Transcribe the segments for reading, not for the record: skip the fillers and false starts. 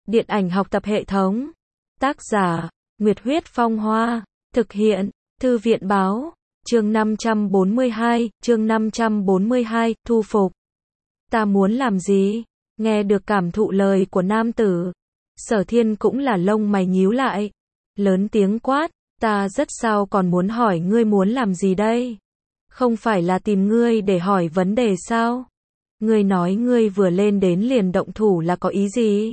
Điện ảnh học tập hệ thống. Tác giả, Nguyệt Huyết Phong Hoa. Thực hiện, Thư viện Báo. Chương 542, thu phục. Ta muốn làm gì? Nghe được cảm thụ lời của nam tử. Sở Thiên cũng là lông mày nhíu lại. Lớn tiếng quát, ta rất sao còn muốn hỏi ngươi muốn làm gì đây? Không phải là tìm ngươi để hỏi vấn đề sao? Ngươi nói ngươi vừa lên đến liền động thủ là có ý gì?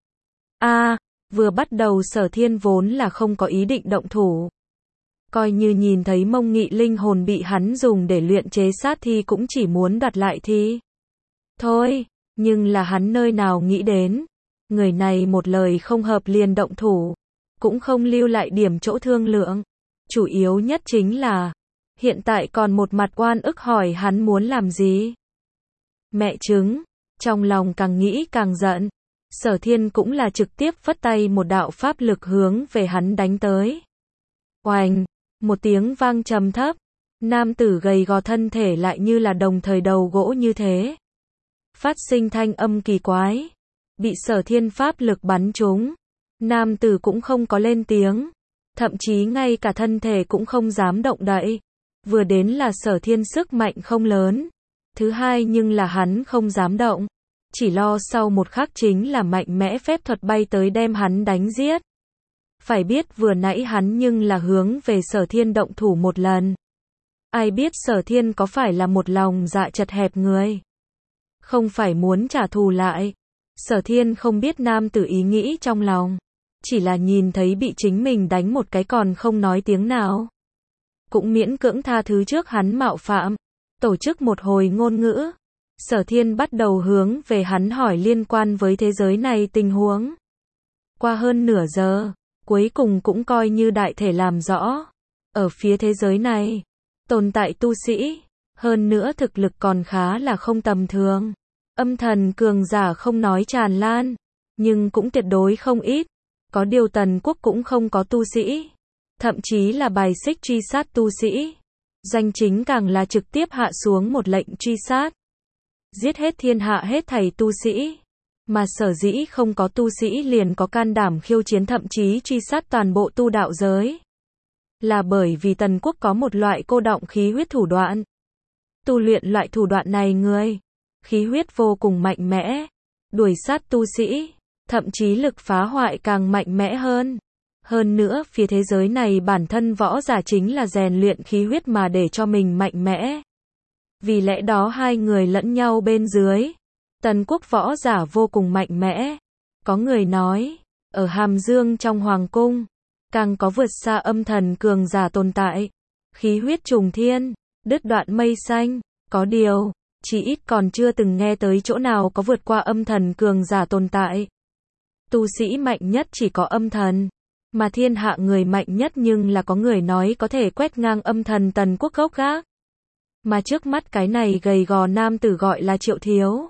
Vừa bắt đầu Sở Thiên vốn là không có ý định động thủ. Coi như nhìn thấy Mông Nghị linh hồn bị hắn dùng để luyện chế sát thi cũng chỉ muốn đoạt lại thi. Thôi, nhưng là hắn nơi nào nghĩ đến. Người này một lời không hợp liền động thủ. Cũng không lưu lại điểm chỗ thương lượng. Chủ yếu nhất chính là, hiện tại còn một mặt oan ức hỏi hắn muốn làm gì. Mẹ chứng, trong lòng càng nghĩ càng giận. Sở Thiên cũng là trực tiếp phất tay một đạo pháp lực hướng về hắn đánh tới. Oành, một tiếng vang trầm thấp. Nam tử gầy gò thân thể lại như là đồng thời đầu gỗ như thế. Phát sinh thanh âm kỳ quái. Bị Sở Thiên pháp lực bắn trúng. Nam tử cũng không có lên tiếng. Thậm chí ngay cả thân thể cũng không dám động đậy. Vừa đến là Sở Thiên sức mạnh không lớn. Thứ hai nhưng là hắn không dám động. Chỉ lo sau một khắc chính là mạnh mẽ phép thuật bay tới đem hắn đánh giết. Phải biết vừa nãy hắn nhưng là hướng về Sở Thiên động thủ một lần. Ai biết Sở Thiên có phải là một lòng dạ chật hẹp người. Không phải muốn trả thù lại. Sở Thiên không biết nam tử ý nghĩ trong lòng. Chỉ là nhìn thấy bị chính mình đánh một cái còn không nói tiếng nào. Cũng miễn cưỡng tha thứ trước hắn mạo phạm. Tổ chức một hồi ngôn ngữ. Sở Thiên bắt đầu hướng về hắn hỏi liên quan với thế giới này tình huống. Qua hơn nửa giờ, cuối cùng cũng coi như đại thể làm rõ. Ở phía thế giới này, tồn tại tu sĩ, hơn nữa thực lực còn khá là không tầm thường. Âm thần cường giả không nói tràn lan, nhưng cũng tuyệt đối không ít. Có điều Tần Quốc cũng không có tu sĩ, thậm chí là bài xích truy sát tu sĩ. Danh chính càng là trực tiếp hạ xuống một lệnh truy sát. Giết hết thiên hạ hết thảy tu sĩ. Mà sở dĩ không có tu sĩ liền có can đảm khiêu chiến thậm chí truy sát toàn bộ tu đạo giới. Là bởi vì Tần Quốc có một loại cô đọng khí huyết thủ đoạn. Tu luyện loại thủ đoạn này người, khí huyết vô cùng mạnh mẽ. Đuổi sát tu sĩ, thậm chí lực phá hoại càng mạnh mẽ hơn. Hơn nữa phía thế giới này bản thân võ giả chính là rèn luyện khí huyết mà để cho mình mạnh mẽ. Vì lẽ đó hai người lẫn nhau bên dưới. Tần Quốc võ giả vô cùng mạnh mẽ. Có người nói, ở Hàm Dương trong Hoàng Cung, càng có vượt xa âm thần cường giả tồn tại. Khí huyết trùng thiên, đứt đoạn mây xanh. Có điều, chỉ ít còn chưa từng nghe tới chỗ nào có vượt qua âm thần cường giả tồn tại. Tu sĩ mạnh nhất chỉ có âm thần. Mà thiên hạ người mạnh nhất nhưng là có người nói có thể quét ngang âm thần Tần Quốc gốc gác. Mà trước mắt cái này gầy gò nam tử gọi là Triệu Thiếu.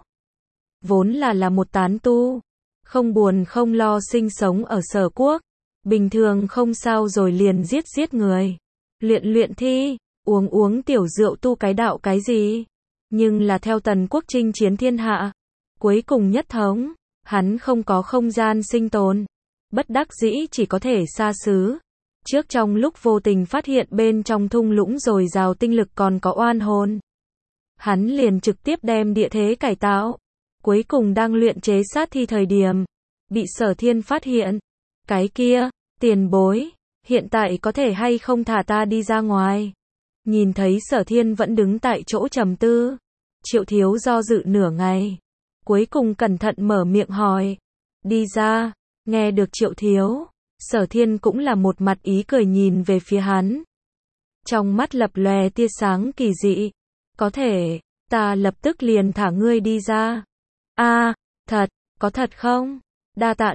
Vốn là một tán tu. Không buồn không lo sinh sống ở Sở Quốc. Bình thường không sao rồi liền giết người. Luyện thi, uống tiểu rượu tu cái đạo cái gì. Nhưng là theo Tần Quốc chinh chiến thiên hạ. Cuối cùng nhất thống, hắn không có không gian sinh tồn. Bất đắc dĩ chỉ có thể xa xứ. Trước trong lúc vô tình phát hiện bên trong thung lũng dồi dào tinh lực còn có oan hồn. Hắn liền trực tiếp đem địa thế cải tạo. Cuối cùng đang luyện chế sát thi thời điểm. Bị Sở Thiên phát hiện. Cái kia, tiền bối, hiện tại có thể hay không thả ta đi ra ngoài. Nhìn thấy Sở Thiên vẫn đứng tại chỗ trầm tư. Triệu Thiếu do dự nửa ngày. Cuối cùng cẩn thận mở miệng hỏi. Đi ra, nghe được Triệu Thiếu. Sở Thiên cũng là một mặt ý cười nhìn về phía hắn. Trong mắt lập lòe tia sáng kỳ dị. Có thể, ta lập tức liền thả ngươi đi ra. Thật, có thật không? Đa tạ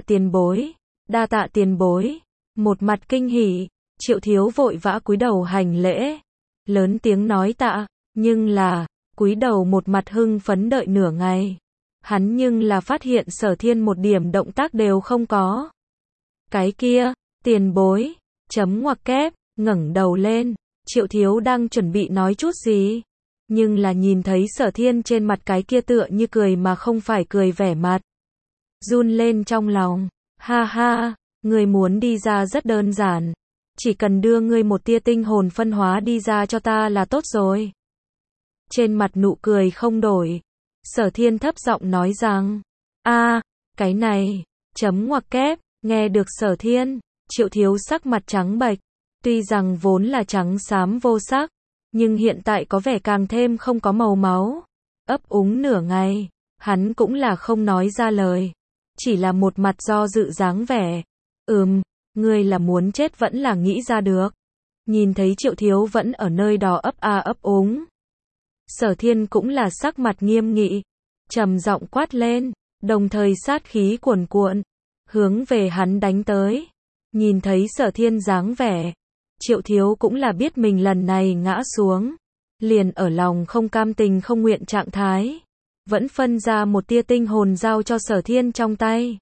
tiền bối. Một mặt kinh hỉ, Triệu Thiếu vội vã cúi đầu hành lễ. Lớn tiếng nói tạ, nhưng là, cúi đầu một mặt hưng phấn đợi nửa ngày. Hắn nhưng là phát hiện Sở Thiên một điểm động tác đều không có. Cái kia, tiền bối, chấm ngoặc kép, ngẩng đầu lên, Triệu Thiếu đang chuẩn bị nói chút gì. Nhưng là nhìn thấy Sở Thiên trên mặt cái kia tựa như cười mà không phải cười vẻ mặt. Run lên trong lòng, Ha ha, ngươi muốn đi ra rất đơn giản. Chỉ cần đưa ngươi một tia tinh hồn phân hóa đi ra cho ta là tốt rồi. Trên mặt nụ cười không đổi. Sở Thiên thấp giọng nói rằng, cái này, chấm ngoặc kép, nghe được Sở Thiên, Triệu Thiếu sắc mặt trắng bệch, tuy rằng vốn là trắng xám vô sắc, nhưng hiện tại có vẻ càng thêm không có màu máu. Ấp úng nửa ngày, hắn cũng là không nói ra lời, chỉ là một mặt do dự dáng vẻ. Ngươi là muốn chết vẫn là nghĩ ra được. Nhìn thấy Triệu Thiếu vẫn ở nơi đó ấp úng. Sở Thiên cũng là sắc mặt nghiêm nghị, trầm giọng quát lên, đồng thời sát khí cuồn cuộn, hướng về hắn đánh tới. Nhìn thấy Sở Thiên dáng vẻ, Triệu Thiếu cũng là biết mình lần này ngã xuống, liền ở lòng không cam tình không nguyện trạng thái, vẫn phân ra một tia tinh hồn giao cho Sở Thiên trong tay.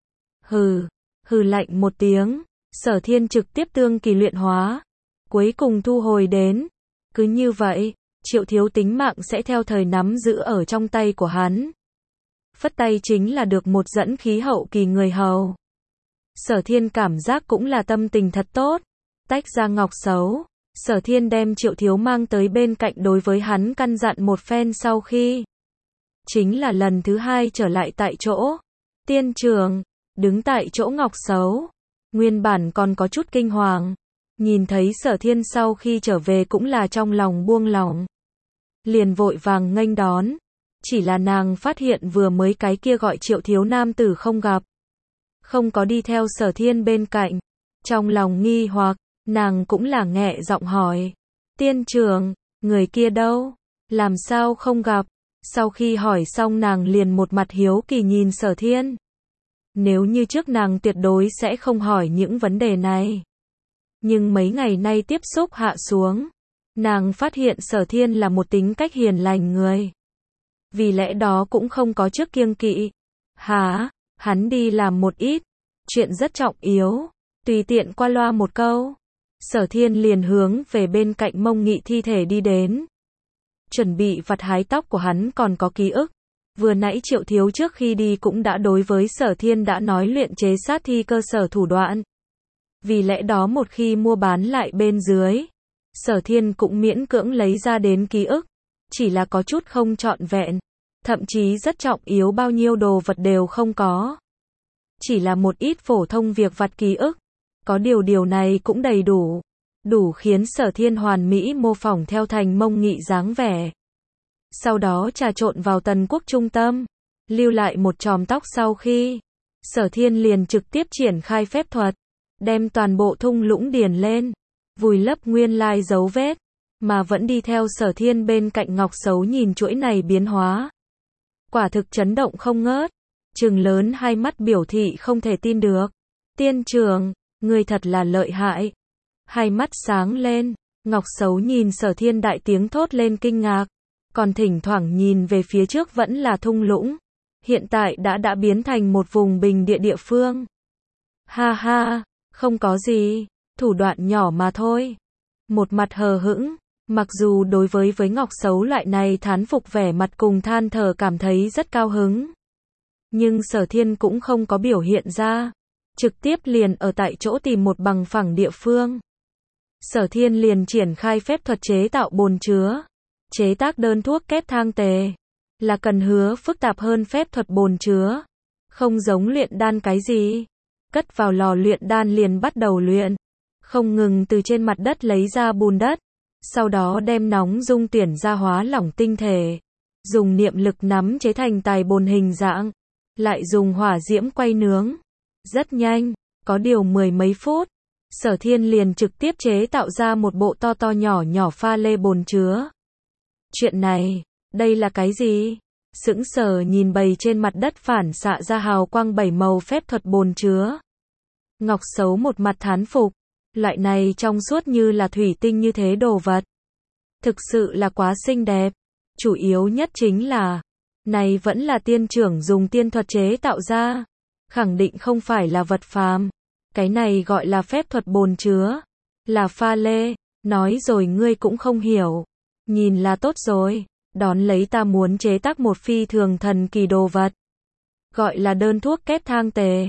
Hừ lạnh một tiếng, Sở Thiên trực tiếp tương kỳ luyện hóa, cuối cùng thu hồi đến. Cứ như vậy, Triệu Thiếu tính mạng sẽ theo thời nắm giữ ở trong tay của hắn. Phất tay chính là được một dẫn khí hậu kỳ người hầu. Sở Thiên cảm giác cũng là tâm tình thật tốt. Tách ra ngọc xấu, Sở Thiên đem Triệu Thiếu mang tới bên cạnh đối với hắn căn dặn một phen sau khi. Chính là lần thứ hai trở lại tại chỗ. Tiên trường, đứng tại chỗ ngọc xấu. Nguyên bản còn có chút kinh hoàng. Nhìn thấy Sở Thiên sau khi trở về cũng là trong lòng buông lỏng. Liền vội vàng nghênh đón. Chỉ là nàng phát hiện vừa mới cái kia gọi Triệu Thiếu nam tử không gặp. Không có đi theo Sở Thiên bên cạnh. Trong lòng nghi hoặc, nàng cũng là nghẹ giọng hỏi. Tiên trường, người kia đâu? Làm sao không gặp? Sau khi hỏi xong nàng liền một mặt hiếu kỳ nhìn Sở Thiên. Nếu như trước nàng tuyệt đối sẽ không hỏi những vấn đề này. Nhưng mấy ngày nay tiếp xúc hạ xuống, nàng phát hiện Sở Thiên là một tính cách hiền lành người. Vì lẽ đó cũng không có trước kiêng kỵ. Hắn đi làm một ít chuyện rất trọng yếu, tùy tiện qua loa một câu. Sở Thiên liền hướng về bên cạnh Mông Nghị thi thể đi đến. Chuẩn bị vặt hái tóc của hắn còn có ký ức. Vừa nãy Triệu Thiếu trước khi đi cũng đã đối với Sở Thiên đã nói luyện chế sát thi cơ sở thủ đoạn. Vì lẽ đó một khi mua bán lại bên dưới, Sở Thiên cũng miễn cưỡng lấy ra đến ký ức. Chỉ là có chút không trọn vẹn, thậm chí rất trọng yếu bao nhiêu đồ vật đều không có. Chỉ là một ít phổ thông việc vặt ký ức. Có điều này cũng đầy đủ. Đủ khiến Sở Thiên hoàn mỹ mô phỏng theo thành Mông Nghị dáng vẻ. Sau đó trà trộn vào Tần Quốc trung tâm, lưu lại một chòm tóc sau khi. Sở Thiên liền trực tiếp triển khai phép thuật, đem toàn bộ thung lũng điền lên, vùi lấp nguyên lai dấu vết, mà vẫn đi theo Sở Thiên bên cạnh ngọc xấu nhìn chuỗi này biến hóa. Quả thực chấn động không ngớt, trừng lớn hai mắt biểu thị không thể tin được. Tiên trường, người thật là lợi hại. Hai mắt sáng lên, ngọc xấu nhìn Sở Thiên đại tiếng thốt lên kinh ngạc, còn thỉnh thoảng nhìn về phía trước vẫn là thung lũng. Hiện tại đã biến thành một vùng bình địa địa phương. Không có gì, thủ đoạn nhỏ mà thôi. Một mặt hờ hững, mặc dù đối với ngọc xấu loại này thán phục vẻ mặt cùng than thở cảm thấy rất cao hứng. Nhưng Sở Thiên cũng không có biểu hiện ra, trực tiếp liền ở tại chỗ tìm một bằng phẳng địa phương. Sở Thiên liền triển khai phép thuật chế tạo bồn chứa, chế tác đơn thuốc kết thang tề, là cần hứa phức tạp hơn phép thuật bồn chứa, không giống luyện đan cái gì, cất vào lò luyện đan liền bắt đầu luyện, không ngừng từ trên mặt đất lấy ra bùn đất, sau đó đem nóng dung tuyển ra hóa lỏng tinh thể, dùng niệm lực nắm chế thành tài bồn hình dạng, lại dùng hỏa diễm quay nướng. Rất nhanh, có điều mười mấy phút, Sở Thiên liền trực tiếp chế tạo ra một bộ to nhỏ pha lê bồn chứa. Chuyện này, đây là cái gì? Sững sờ nhìn bầy trên mặt đất phản xạ ra hào quang bảy màu phép thuật bồn chứa. Ngọc xấu một mặt thán phục, loại này trong suốt như là thủy tinh như thế đồ vật. Thực sự là quá xinh đẹp. Chủ yếu nhất chính là, này vẫn là tiên trưởng dùng tiên thuật chế tạo ra. Khẳng định không phải là vật phàm. Cái này gọi là phép thuật bồn chứa. Là pha lê. Nói rồi ngươi cũng không hiểu. Nhìn là tốt rồi. Đón lấy ta muốn chế tác một phi thường thần kỳ đồ vật. Gọi là đơn thuốc kết thang tề.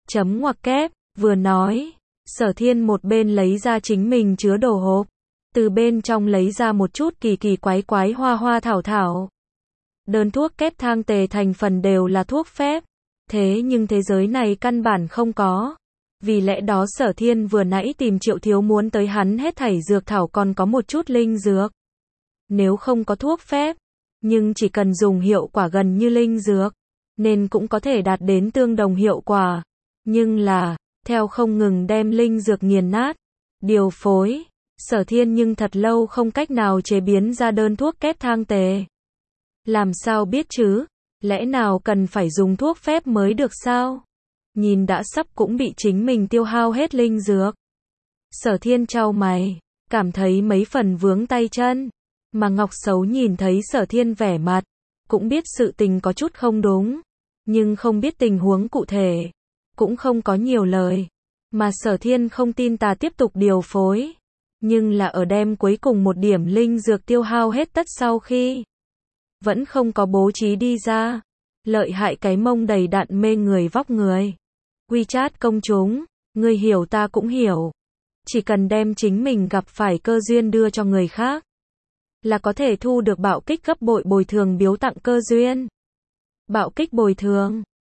Chấm ngoặc kép, vừa nói, Sở Thiên một bên lấy ra chính mình chứa đồ hộp, từ bên trong lấy ra một chút kỳ kỳ quái quái hoa hoa thảo thảo. Đơn thuốc kép thang tề thành phần đều là thuốc phép, thế nhưng thế giới này căn bản không có. Vì lẽ đó Sở Thiên vừa nãy tìm Triệu Thiếu muốn tới hắn hết thảy dược thảo còn có một chút linh dược. Nếu không có thuốc phép, nhưng chỉ cần dùng hiệu quả gần như linh dược, nên cũng có thể đạt đến tương đồng hiệu quả. Nhưng là, theo không ngừng đem linh dược nghiền nát, điều phối, Sở Thiên nhưng thật lâu không cách nào chế biến ra đơn thuốc kép thang tề. Làm sao biết chứ? Lẽ nào cần phải dùng thuốc phép mới được sao? Nhìn đã sắp cũng bị chính mình tiêu hao hết linh dược. Sở Thiên chau mày, cảm thấy mấy phần vướng tay chân. Mà Ngọc Sấu nhìn thấy Sở Thiên vẻ mặt, cũng biết sự tình có chút không đúng, nhưng không biết tình huống cụ thể, cũng không có nhiều lời. Mà Sở Thiên không tin ta tiếp tục điều phối, nhưng là ở đem cuối cùng một điểm linh dược tiêu hao hết tất sau khi vẫn không có bố trí đi ra. Lợi hại cái mông đầy đặn mê người vóc người. WeChat công chúng, người hiểu ta cũng hiểu. Chỉ cần đem chính mình gặp phải cơ duyên đưa cho người khác, là có thể thu được bạo kích gấp bội bồi thường biếu tặng cơ duyên. Bạo kích bồi thường,